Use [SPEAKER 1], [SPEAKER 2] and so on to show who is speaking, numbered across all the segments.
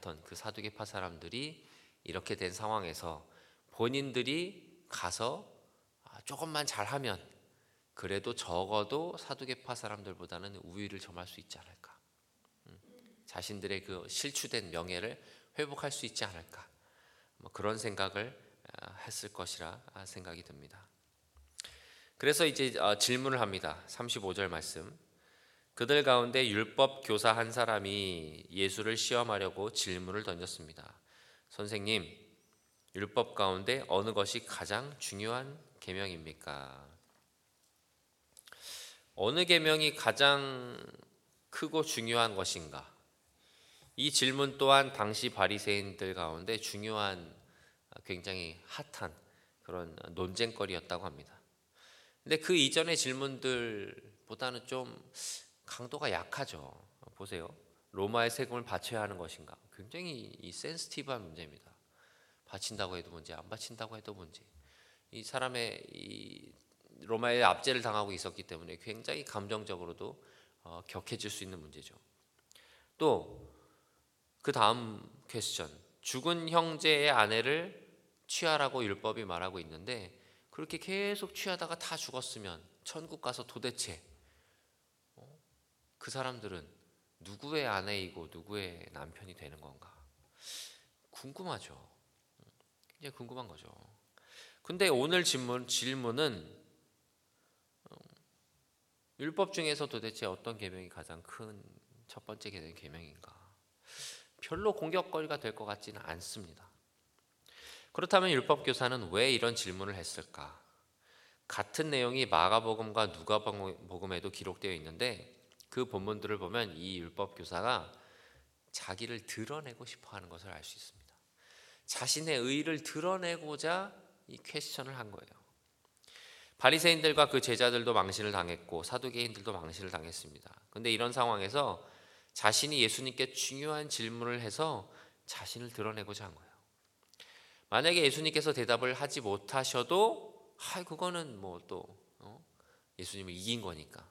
[SPEAKER 1] 그 사두개파 사람들이 이렇게 된 상황에서 본인들이 가서 조금만 잘하면 그래도 적어도 사두개파 사람들보다는 우위를 점할 수 있지 않을까, 자신들의 그 실추된 명예를 회복할 수 있지 않을까, 그런 생각을 했을 것이라 생각이 듭니다. 그래서 이제 질문을 합니다. 35절 말씀. 그들 가운데 율법 교사 한 사람이 예수를 시험하려고 질문을 던졌습니다. 선생님, 율법 가운데 어느 것이 가장 중요한 계명입니까? 어느 계명이 가장 크고 중요한 것인가? 이 질문 또한 당시 바리새인들 가운데 중요한, 굉장히 핫한 그런 논쟁거리였다고 합니다. 근데 그 이전의 질문들보다는 좀 강도가 약하죠. 보세요. 로마의 세금을 바쳐야 하는 것인가? 굉장히 이 센시티브한 문제입니다. 바친다고 해도 문제, 안 바친다고 해도 문제. 이 사람의 이 로마의 압제를 당하고 있었기 때문에 굉장히 감정적으로도 격해질 수 있는 문제죠. 또 그 다음 퀘스천, 죽은 형제의 아내를 취하라고 율법이 말하고 있는데 그렇게 계속 취하다가 다 죽었으면 천국 가서 도대체 그 사람들은 누구의 아내이고 누구의 남편이 되는 건가? 궁금하죠. 굉장히 궁금한 거죠. 근데 오늘 질문은 율법 중에서 도대체 어떤 계명이 가장 큰 첫 번째 계명인가? 별로 공격거리가 될 것 같지는 않습니다. 그렇다면 율법 교사는 왜 이런 질문을 했을까? 같은 내용이 마가복음과 누가복음에도 기록되어 있는데 그 본문들을 보면 이 율법 교사가 자기를 드러내고 싶어 하는 것을 알 수 있습니다. 자신의 의의를 드러내고자 이 퀘스천을 한 거예요. 바리새인들과 그 제자들도 망신을 당했고 사두개인들도 망신을 당했습니다. 그런데 이런 상황에서 자신이 예수님께 중요한 질문을 해서 자신을 드러내고자 한 거예요. 만약에 예수님께서 대답을 하지 못하셔도 그거는 뭐 또 예수님을 이긴 거니까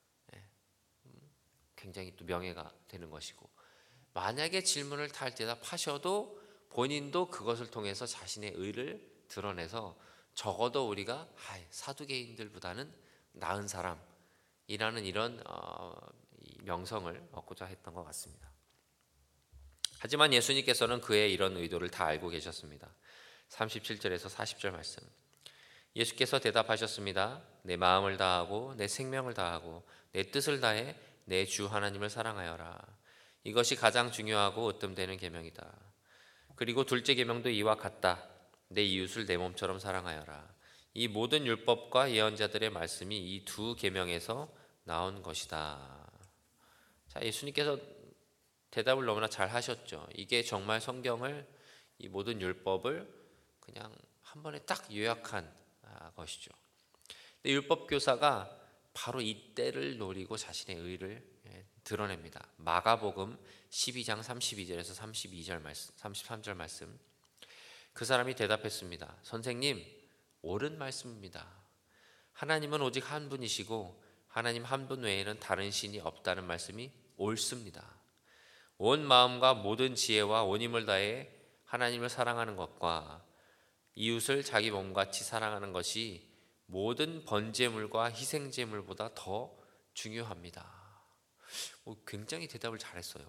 [SPEAKER 1] 굉장히 또 명예가 되는 것이고, 만약에 질문을 잘 대답하셔도 본인도 그것을 통해서 자신의 의를 드러내서 적어도 우리가 사두개인들보다는 나은 사람이라는 이런 명성을 얻고자 했던 것 같습니다. 하지만 예수님께서는 그의 이런 의도를 다 알고 계셨습니다. 37절에서 40절 말씀. 예수께서 대답하셨습니다. 내 마음을 다하고 내 생명을 다하고 내 뜻을 다해 내 주 하나님을 사랑하여라. 이것이 가장 중요하고 으뜸되는 계명이다. 그리고 둘째 계명도 이와 같다. 내 이웃을 내 몸처럼 사랑하여라. 이 모든 율법과 예언자들의 말씀이 이 두 계명에서 나온 것이다. 자, 예수님께서 대답을 너무나 잘 하셨죠. 이게 정말 성경을, 이 모든 율법을 그냥 한 번에 딱 요약한 것이죠. 근데 율법 교사가 바로 이때를 노리고 자신의 의를 드러냅니다. 마가복음 12장 32절에서 32절 말씀, 33절 말씀. 그 사람이 대답했습니다. 선생님, 옳은 말씀입니다. 하나님은 오직 한 분이시고 하나님 한 분 외에는 다른 신이 없다는 말씀이 옳습니다. 온 마음과 모든 지혜와 온 힘을 다해 하나님을 사랑하는 것과 이웃을 자기 몸같이 사랑하는 것이 모든 번제물과 희생제물보다 더 중요합니다. 굉장히 대답을 잘했어요.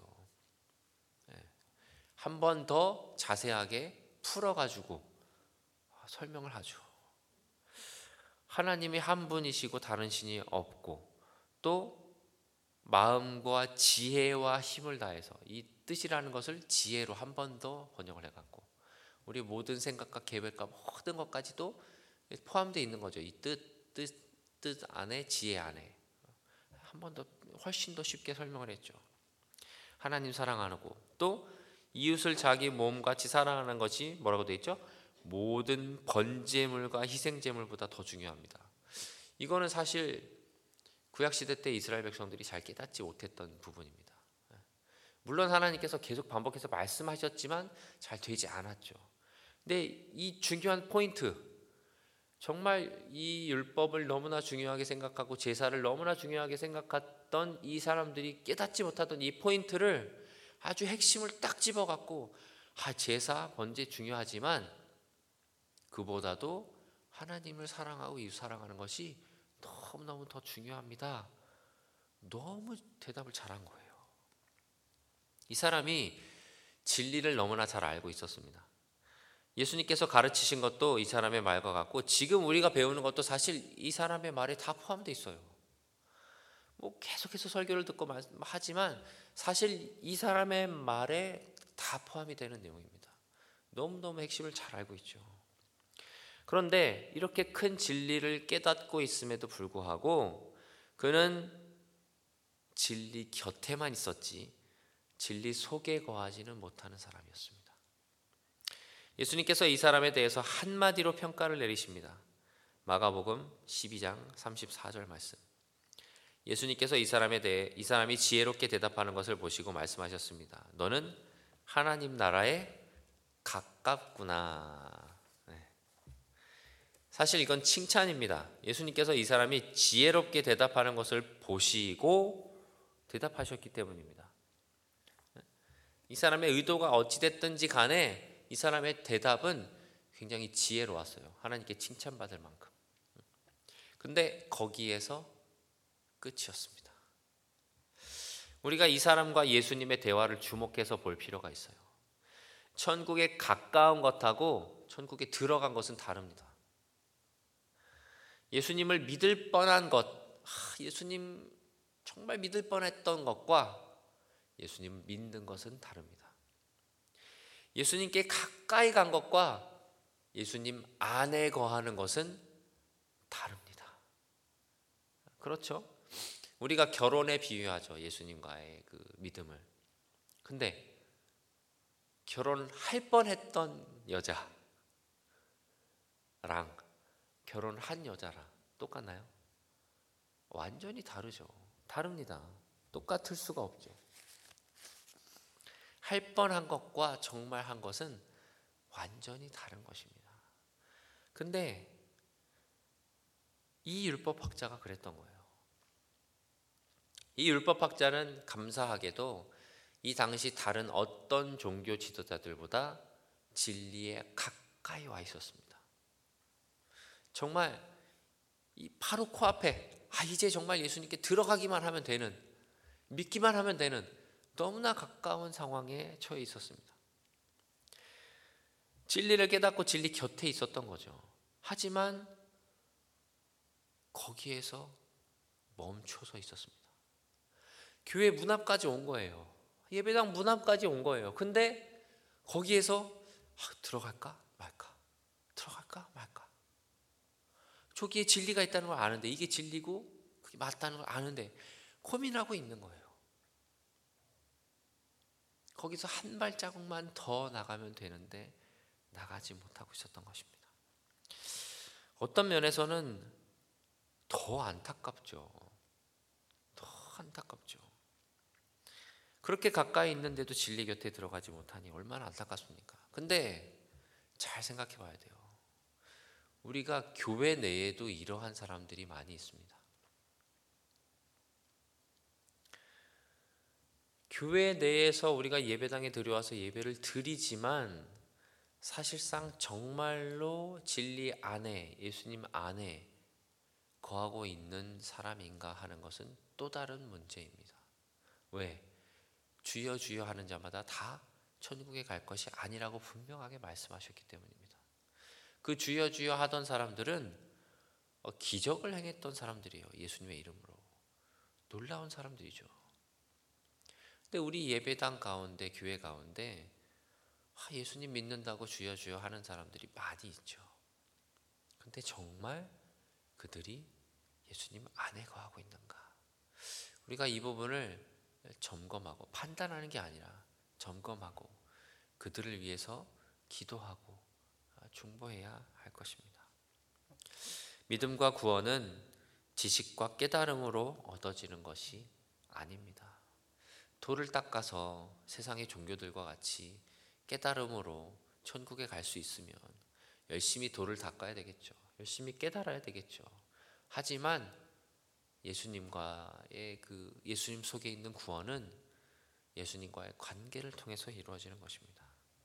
[SPEAKER 1] 한 번 더 자세하게 풀어가지고 설명을 하죠. 하나님이 한 분이시고 다른 신이 없고, 또 마음과 지혜와 힘을 다해서, 이 뜻이라는 것을 지혜로 한 번 더 번역을 해갖고 우리 모든 생각과 계획과 모든 것까지도 포함되어 있는 거죠. 이 뜻 안에, 지혜 안에 한 번 더 훨씬 더 쉽게 설명을 했죠. 하나님 사랑하고 또 이웃을 자기 몸같이 사랑하는 것이 뭐라고 되어 있죠? 모든 번제물과 희생제물보다 더 중요합니다. 이거는 사실 구약시대 때 이스라엘 백성들이 잘 깨닫지 못했던 부분입니다. 물론 하나님께서 계속 반복해서 말씀하셨지만 잘 되지 않았죠. 근데 이 중요한 포인트, 정말 이 율법을 너무나 중요하게 생각하고 제사를 너무나 중요하게 생각했던 이 사람들이 깨닫지 못하던 이 포인트를 아주 핵심을 딱 집어갖고 제사, 번제 중요하지만 그보다도 하나님을 사랑하고 이웃 사랑하는 것이 너무너무 더 중요합니다. 너무 대답을 잘한 거예요. 이 사람이 진리를 너무나 잘 알고 있었습니다. 예수님께서 가르치신 것도 이 사람의 말과 같고 지금 우리가 배우는 것도 사실 이 사람의 말에 다 포함되어 있어요. 계속해서 설교를 듣고 하지만 사실 이 사람의 말에 다 포함이 되는 내용입니다. 너무너무 핵심을 잘 알고 있죠. 그런데 이렇게 큰 진리를 깨닫고 있음에도 불구하고 그는 진리 곁에만 있었지 진리 속에 거하지는 못하는 사람이었습니다. 예수님께서 이 사람에 대해서 한마디로 평가를 내리십니다. 마가복음 12장 34절 말씀. 예수님께서 이 사람이 지혜롭게 대답하는 것을 보시고 말씀하셨습니다. 너는 하나님 나라에 가깝구나. 사실 이건 칭찬입니다. 예수님께서 이 사람이 지혜롭게 대답하는 것을 보시고 대답하셨기 때문입니다. 이 사람의 의도가 어찌됐든지 간에 이 사람의 대답은 굉장히 지혜로웠어요. 하나님께 칭찬받을 만큼. 근데 거기에서 끝이었습니다. 우리가 이 사람과 예수님의 대화를 주목해서 볼 필요가 있어요. 천국에 가까운 것하고 천국에 들어간 것은 다릅니다. 예수님을 믿을 뻔한 것, 예수님 정말 믿을 뻔했던 것과 예수님을 믿는 것은 다릅니다. 예수님께 가까이 간 것과 예수님 안에 거하는 것은 다릅니다. 그렇죠? 우리가 결혼에 비유하죠. 예수님과의 그 믿음을. 근데 결혼할 뻔했던 여자랑 결혼한 여자랑 똑같나요? 완전히 다르죠. 다릅니다. 똑같을 수가 없죠. 할 뻔한 것과 정말 한 것은 완전히 다른 것입니다. 근데 이 율법학자가 그랬던 거예요. 이 율법학자는 감사하게도 이 당시 다른 어떤 종교 지도자들보다 진리에 가까이 와 있었습니다. 정말 이 바로 코앞에 이제 정말 예수님께 들어가기만 하면 되는, 믿기만 하면 되는 너무나 가까운 상황에 처해 있었습니다. 진리를 깨닫고 진리 곁에 있었던 거죠. 하지만 거기에서 멈춰서 있었습니다. 교회 문 앞까지 온 거예요. 예배당 문 앞까지 온 거예요. 근데 거기에서 들어갈까 말까, 들어갈까 말까. 저기에 진리가 있다는 걸 아는데, 이게 진리고 그게 맞다는 걸 아는데 고민하고 있는 거예요. 거기서 한 발자국만 더 나가면 되는데 나가지 못하고 있었던 것입니다. 어떤 면에서는 더 안타깝죠. 더 안타깝죠. 그렇게 가까이 있는데도 진리 곁에 들어가지 못하니 얼마나 안타깝습니까? 근데 잘 생각해 봐야 돼요. 우리가 교회 내에도 이러한 사람들이 많이 있습니다. 교회 내에서 우리가 예배당에 들어와서 예배를 드리지만 사실상 정말로 진리 안에, 예수님 안에 거하고 있는 사람인가 하는 것은 또 다른 문제입니다. 왜? 주여 주여 하는 자마다 다 천국에 갈 것이 아니라고 분명하게 말씀하셨기 때문입니다. 그 주여 주여 하던 사람들은 기적을 행했던 사람들이에요. 예수님의 이름으로. 놀라운 사람들이죠. 근데 우리 예배당 가운데, 교회 가운데 예수님 믿는다고 주여 주여 하는 사람들이 많이 있죠. 근데 정말 그들이 예수님 안에 거하고 있는가? 우리가 이 부분을 점검하고, 판단하는 게 아니라 점검하고 그들을 위해서 기도하고 중보해야 할 것입니다. 믿음과 구원은 지식과 깨달음으로 얻어지는 것이 아닙니다. 돌을 닦아서 세상의 종교들과 같이 깨달음으로 천국에 갈 수 있으면 열심히 돌을 닦아야 되겠죠. 열심히 깨달아야 되겠죠. 하지만 예수님과의 그 예수님 속에 있는 구원은 예수님과의 관계를 통해서 이루어지는 것입니다.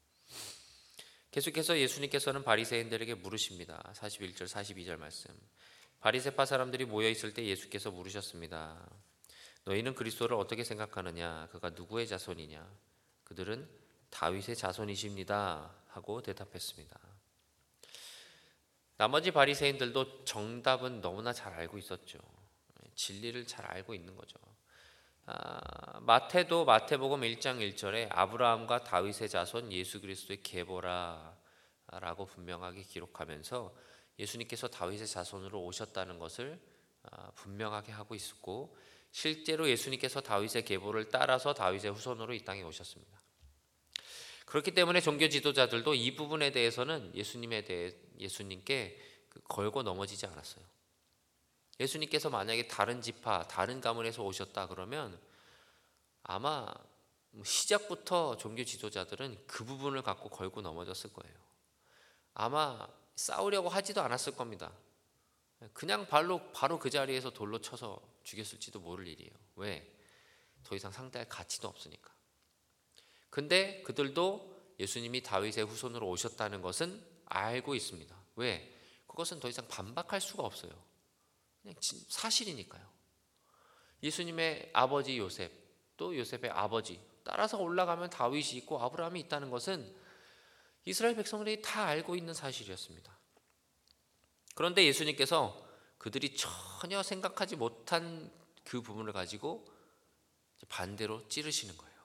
[SPEAKER 1] 계속해서 예수님께서는 바리새인들에게 물으십니다. 41절 42절 말씀. 바리새파 사람들이 모여 있을 때 예수께서 물으셨습니다. 너희는 그리스도를 어떻게 생각하느냐? 그가 누구의 자손이냐? 그들은 다윗의 자손이십니다 하고 대답했습니다. 나머지 바리새인들도 정답은 너무나 잘 알고 있었죠. 진리를 잘 알고 있는 거죠. 마태도 마태복음 1장 1절에 아브라함과 다윗의 자손 예수 그리스도의 계보라 라고 분명하게 기록하면서 예수님께서 다윗의 자손으로 오셨다는 것을 분명하게 하고 있었고, 실제로 예수님께서 다윗의 계보를 따라서 다윗의 후손으로 이 땅에 오셨습니다. 그렇기 때문에 종교 지도자들도 이 부분에 대해서는 예수님께 걸고 넘어지지 않았어요. 예수님께서 만약에 다른 지파, 다른 가문에서 오셨다 그러면 아마 시작부터 종교 지도자들은 그 부분을 갖고 걸고 넘어졌을 거예요. 아마 싸우려고 하지도 않았을 겁니다. 그냥 바로 그 자리에서 돌로 쳐서 죽였을지도 모를 일이에요. 왜? 더 이상 상대할 가치도 없으니까. 근데 그들도 예수님이 다윗의 후손으로 오셨다는 것은 알고 있습니다. 왜? 그것은 더 이상 반박할 수가 없어요. 그냥 사실이니까요. 예수님의 아버지 요셉, 또 요셉의 아버지 따라서 올라가면 다윗이 있고 아브라함이 있다는 것은 이스라엘 백성들이 다 알고 있는 사실이었습니다. 그런데 예수님께서 그들이 전혀 생각하지 못한 그 부분을 가지고 반대로 찌르시는 거예요.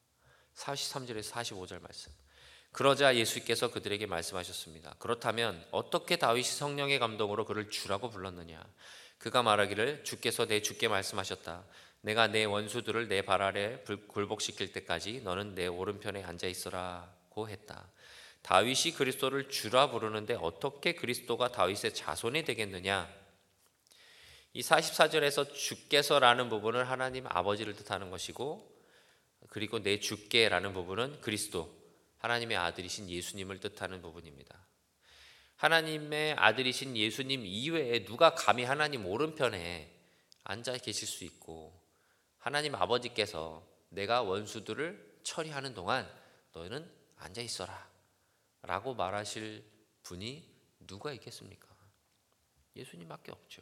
[SPEAKER 1] 43절에서 45절 말씀. 그러자 예수께서 그들에게 말씀하셨습니다. 그렇다면 어떻게 다윗이 성령의 감동으로 그를 주라고 불렀느냐? 그가 말하기를 주께서 내 주께 말씀하셨다. 내가 내 원수들을 내 발 아래 굴복시킬 때까지 너는 내 오른편에 앉아 있어라고 했다. 다윗이 그리스도를 주라 부르는데 어떻게 그리스도가 다윗의 자손이 되겠느냐? 이 44절에서 주께서라는 부분은 하나님 아버지를 뜻하는 것이고, 그리고 내 주께라는 부분은 그리스도, 하나님의 아들이신 예수님을 뜻하는 부분입니다. 하나님의 아들이신 예수님 이외에 누가 감히 하나님 오른편에 앉아 계실 수 있고, 하나님 아버지께서 내가 원수들을 처리하는 동안 너는 앉아 있어라 라고 말하실 분이 누가 있겠습니까? 예수님밖에 없죠.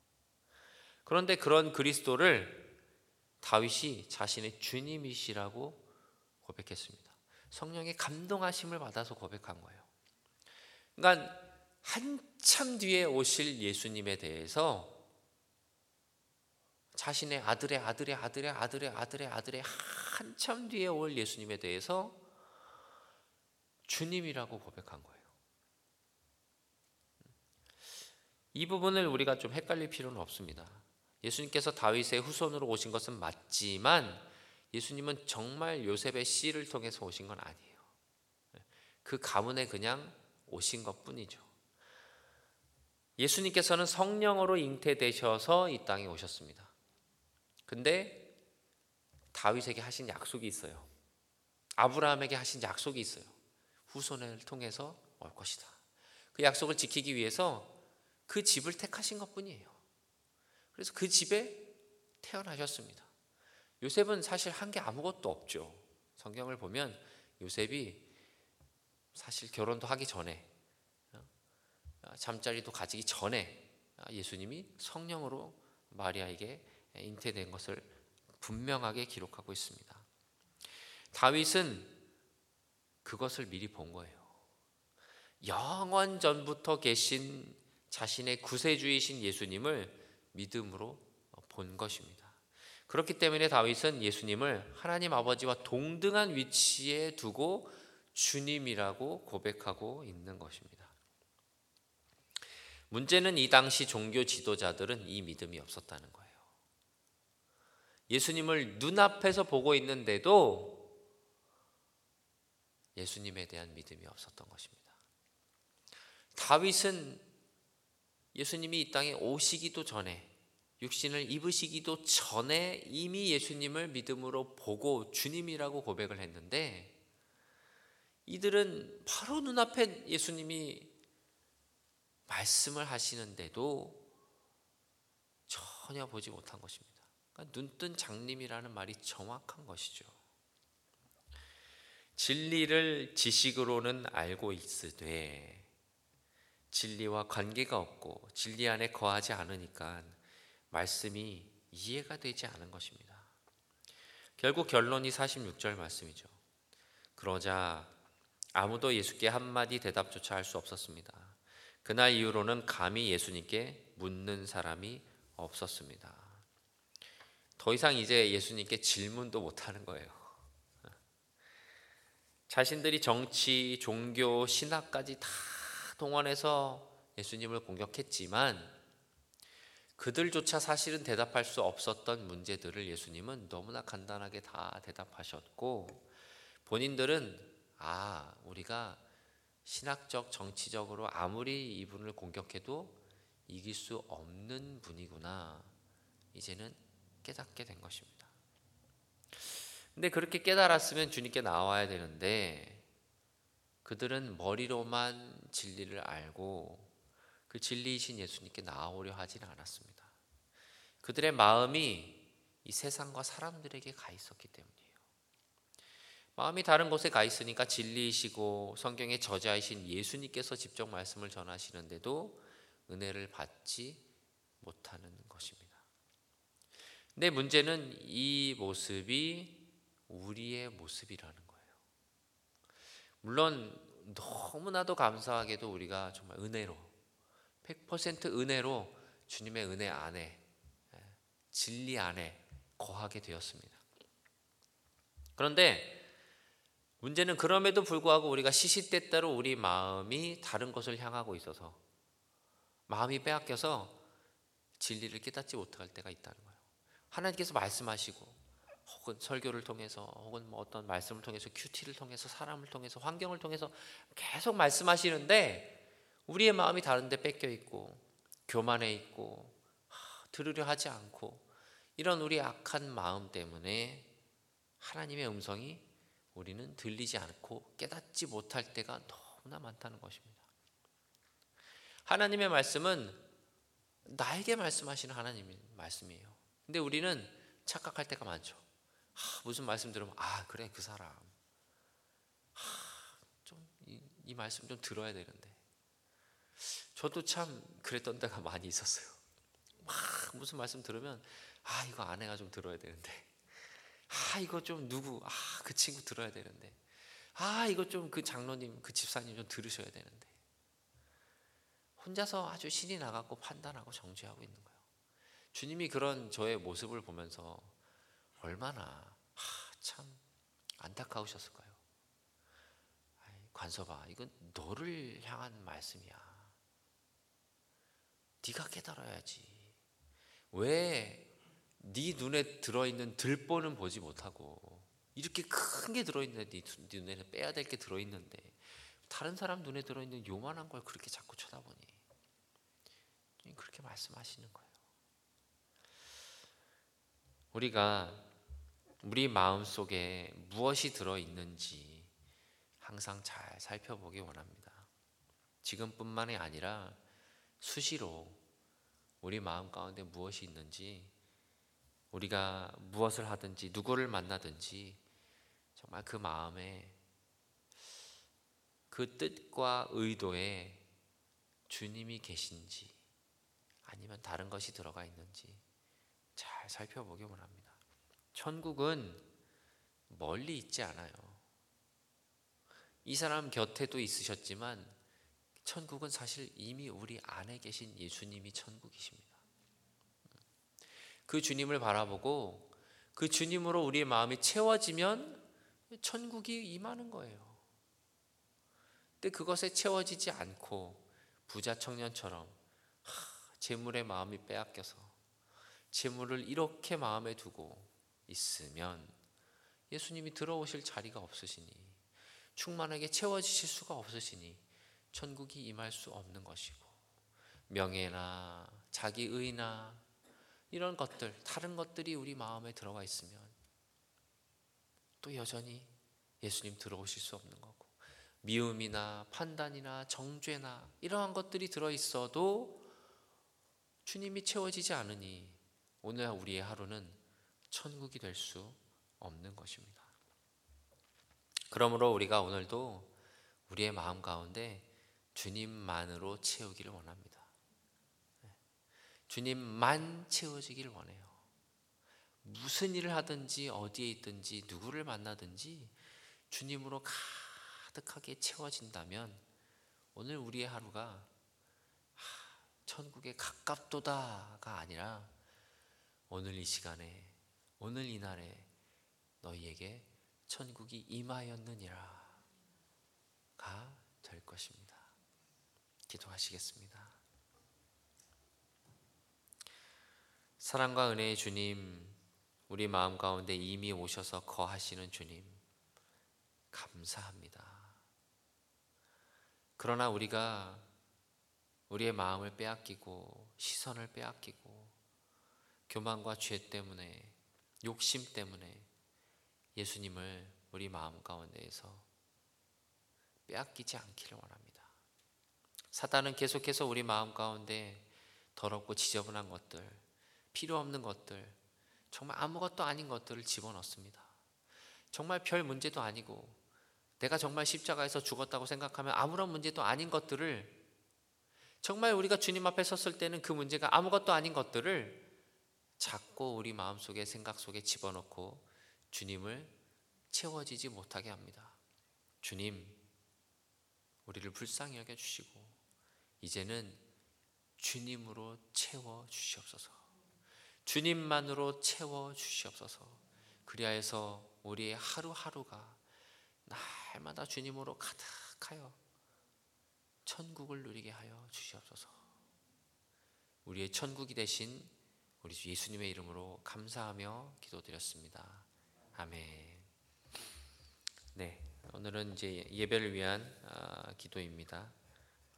[SPEAKER 1] 그런데 그런 그리스도를 다윗이 자신의 주님이시라고 고백했습니다. 성령의 감동하심을 받아서 고백한 거예요. 그러니까 한참 뒤에 오실 예수님에 대해서 자신의 아들의 한참 뒤에 올 예수님에 대해서 주님이라고 고백한 거예요. 이 부분을 우리가 좀 헷갈릴 필요는 없습니다. 예수님께서 다윗의 후손으로 오신 것은 맞지만 예수님은 정말 요셉의 씨를 통해서 오신 건 아니에요. 그 가문에 그냥 오신 것뿐이죠. 예수님께서는 성령으로 잉태되셔서 이 땅에 오셨습니다. 근데 다윗에게 하신 약속이 있어요. 아브라함에게 하신 약속이 있어요. 후손을 통해서 올 것이다. 그 약속을 지키기 위해서 그 집을 택하신 것뿐이에요. 그래서 그 집에 태어나셨습니다. 요셉은 사실 한 게 아무것도 없죠. 성경을 보면 요셉이 사실 결혼도 하기 전에, 잠자리도 가지기 전에 예수님이 성령으로 마리아에게 잉태된 것을 분명하게 기록하고 있습니다. 다윗은 그것을 미리 본 거예요. 영원 전부터 계신 자신의 구세주이신 예수님을 믿음으로 본 것입니다. 그렇기 때문에 다윗은 예수님을 하나님 아버지와 동등한 위치에 두고 주님이라고 고백하고 있는 것입니다. 문제는 이 당시 종교 지도자들은 이 믿음이 없었다는 거예요. 예수님을 눈앞에서 보고 있는데도 예수님에 대한 믿음이 없었던 것입니다. 다윗은 예수님이 이 땅에 오시기도 전에, 육신을 입으시기도 전에 이미 예수님을 믿음으로 보고 주님이라고 고백을 했는데, 이들은 바로 눈앞에 예수님이 말씀을 하시는데도 전혀 보지 못한 것입니다. 그러니까 눈뜬 장님이라는 말이 정확한 것이죠. 진리를 지식으로는 알고 있으되 진리와 관계가 없고 진리 안에 거하지 않으니까 말씀이 이해가 되지 않은 것입니다. 결국 결론이 46절 말씀이죠. 그러자 아무도 예수께 한마디 대답조차 할 수 없었습니다. 그날 이후로는 감히 예수님께 묻는 사람이 없었습니다. 더 이상 이제 예수님께 질문도 못하는 거예요. 자신들이 정치, 종교, 신학까지 다 동원해서 예수님을 공격했지만 그들조차 사실은 대답할 수 없었던 문제들을 예수님은 너무나 간단하게 다 대답하셨고, 본인들은 우리가 신학적, 정치적으로 아무리 이분을 공격해도 이길 수 없는 분이구나, 이제는 깨닫게 된 것입니다. 근데 그렇게 깨달았으면 주님께 나와야 되는데 그들은 머리로만 진리를 알고 그 진리이신 예수님께 나오려 하지는 않았습니다. 그들의 마음이 이 세상과 사람들에게 가 있었기 때문이에요. 마음이 다른 곳에 가 있으니까 진리이시고 성경의 저자이신 예수님께서 직접 말씀을 전하시는데도 은혜를 받지 못하는 것입니다. 근데 문제는 이 모습이 우리의 모습이라는 거예요. 물론 너무나도 감사하게도 우리가 정말 은혜로 100% 은혜로 주님의 은혜 안에, 진리 안에 거하게 되었습니다. 그런데 문제는 그럼에도 불구하고 우리가 시시때때로 우리 마음이 다른 것을 향하고 있어서 마음이 빼앗겨서 진리를 깨닫지 못할 때가 있다는 거예요. 하나님께서 말씀하시고 혹은 설교를 통해서 혹은 어떤 말씀을 통해서 큐티를 통해서 사람을 통해서 환경을 통해서 계속 말씀하시는데 우리의 마음이 다른 데 뺏겨 있고 교만해 있고 들으려 하지 않고 이런 우리 악한 마음 때문에 하나님의 음성이 우리는 들리지 않고 깨닫지 못할 때가 너무나 많다는 것입니다. 하나님의 말씀은 나에게 말씀하시는 하나님의 말씀이에요. 근데 우리는 착각할 때가 많죠. 무슨 말씀 들으면 그래 그 사람 좀 이 말씀 좀 들어야 되는데, 저도 참 그랬던 때가 많이 있었어요. 무슨 말씀 들으면 이거 아내가 좀 들어야 되는데, 이거 좀 누구 그 친구 들어야 되는데, 이거 좀 그 장로님 그 집사님 좀 들으셔야 되는데, 혼자서 아주 신이 나갖고 판단하고 정죄하고 있는 거예요. 주님이 그런 저의 모습을 보면서 얼마나 참 안타까우셨을까요? 관서봐, 이건 너를 향한 말씀이야. 네가 깨달아야지. 왜 네 눈에 들어있는 들보는 보지 못하고 이렇게 큰 게 들어있는데 네 눈에는 빼야 될 게 들어있는데 다른 사람 눈에 들어있는 요만한 걸 그렇게 자꾸 쳐다보니, 그렇게 말씀하시는 거예요. 우리가 우리 마음속에 무엇이 들어있는지 항상 잘 살펴보기 원합니다. 지금뿐만이 아니라 수시로 우리 마음 가운데 무엇이 있는지, 우리가 무엇을 하든지 누구를 만나든지 정말 그 마음에 그 뜻과 의도에 주님이 계신지 아니면 다른 것이 들어가 있는지 잘 살펴보기 원합니다. 천국은 멀리 있지 않아요. 이 사람 곁에도 있으셨지만 천국은 사실 이미 우리 안에 계신 예수님이 천국이십니다. 그 주님을 바라보고 그 주님으로 우리의 마음이 채워지면 천국이 임하는 거예요. 근데 그것에 채워지지 않고 부자 청년처럼 재물의 마음이 빼앗겨서 재물을 이렇게 마음에 두고 있으면 예수님이 들어오실 자리가 없으시니, 충만하게 채워지실 수가 없으시니 천국이 임할 수 없는 것이고, 명예나 자기 의나 이런 것들, 다른 것들이 우리 마음에 들어가 있으면 또 여전히 예수님 들어오실 수 없는 거고, 미움이나 판단이나 정죄나 이러한 것들이 들어있어도 주님이 채워지지 않으니 오늘 우리의 하루는 천국이 될 수 없는 것입니다. 그러므로 우리가 오늘도 우리의 마음 가운데 주님만으로 채우기를 원합니다. 주님만 채워지기를 원해요. 무슨 일을 하든지 어디에 있든지 누구를 만나든지 주님으로 가득하게 채워진다면 오늘 우리의 하루가 천국에 가깝도다가 아니라 오늘 이 시간에 오늘 이날에 너희에게 천국이 임하였느니라 가 될 것입니다. 기도하시겠습니다. 사랑과 은혜의 주님, 우리 마음 가운데 이미 오셔서 거하시는 주님, 감사합니다. 그러나 우리가 우리의 마음을 빼앗기고 시선을 빼앗기고 교만과 죄 때문에 욕심 때문에 예수님을 우리 마음 가운데에서 빼앗기지 않기를 원합니다. 사단은 계속해서 우리 마음 가운데 더럽고 지저분한 것들, 필요 없는 것들, 정말 아무것도 아닌 것들을 집어넣습니다. 정말 별 문제도 아니고 내가 정말 십자가에서 죽었다고 생각하면 아무런 문제도 아닌 것들을, 정말 우리가 주님 앞에 섰을 때는 그 문제가 아무것도 아닌 것들을 자꾸 우리 마음속에 생각 속에 집어넣고 주님을 채워지지 못하게 합니다. 주님, 우리를 불쌍히 여겨주시고 이제는 주님으로 채워주시옵소서. 주님만으로 채워주시옵소서. 그리하여서 우리의 하루하루가 날마다 주님으로 가득하여 천국을 누리게 하여 주시옵소서. 우리의 천국이 되신 우리 주 예수님의 이름으로 감사하며 기도드렸습니다. 아멘. 네, 오늘은 이제 예배를 위한 기도입니다.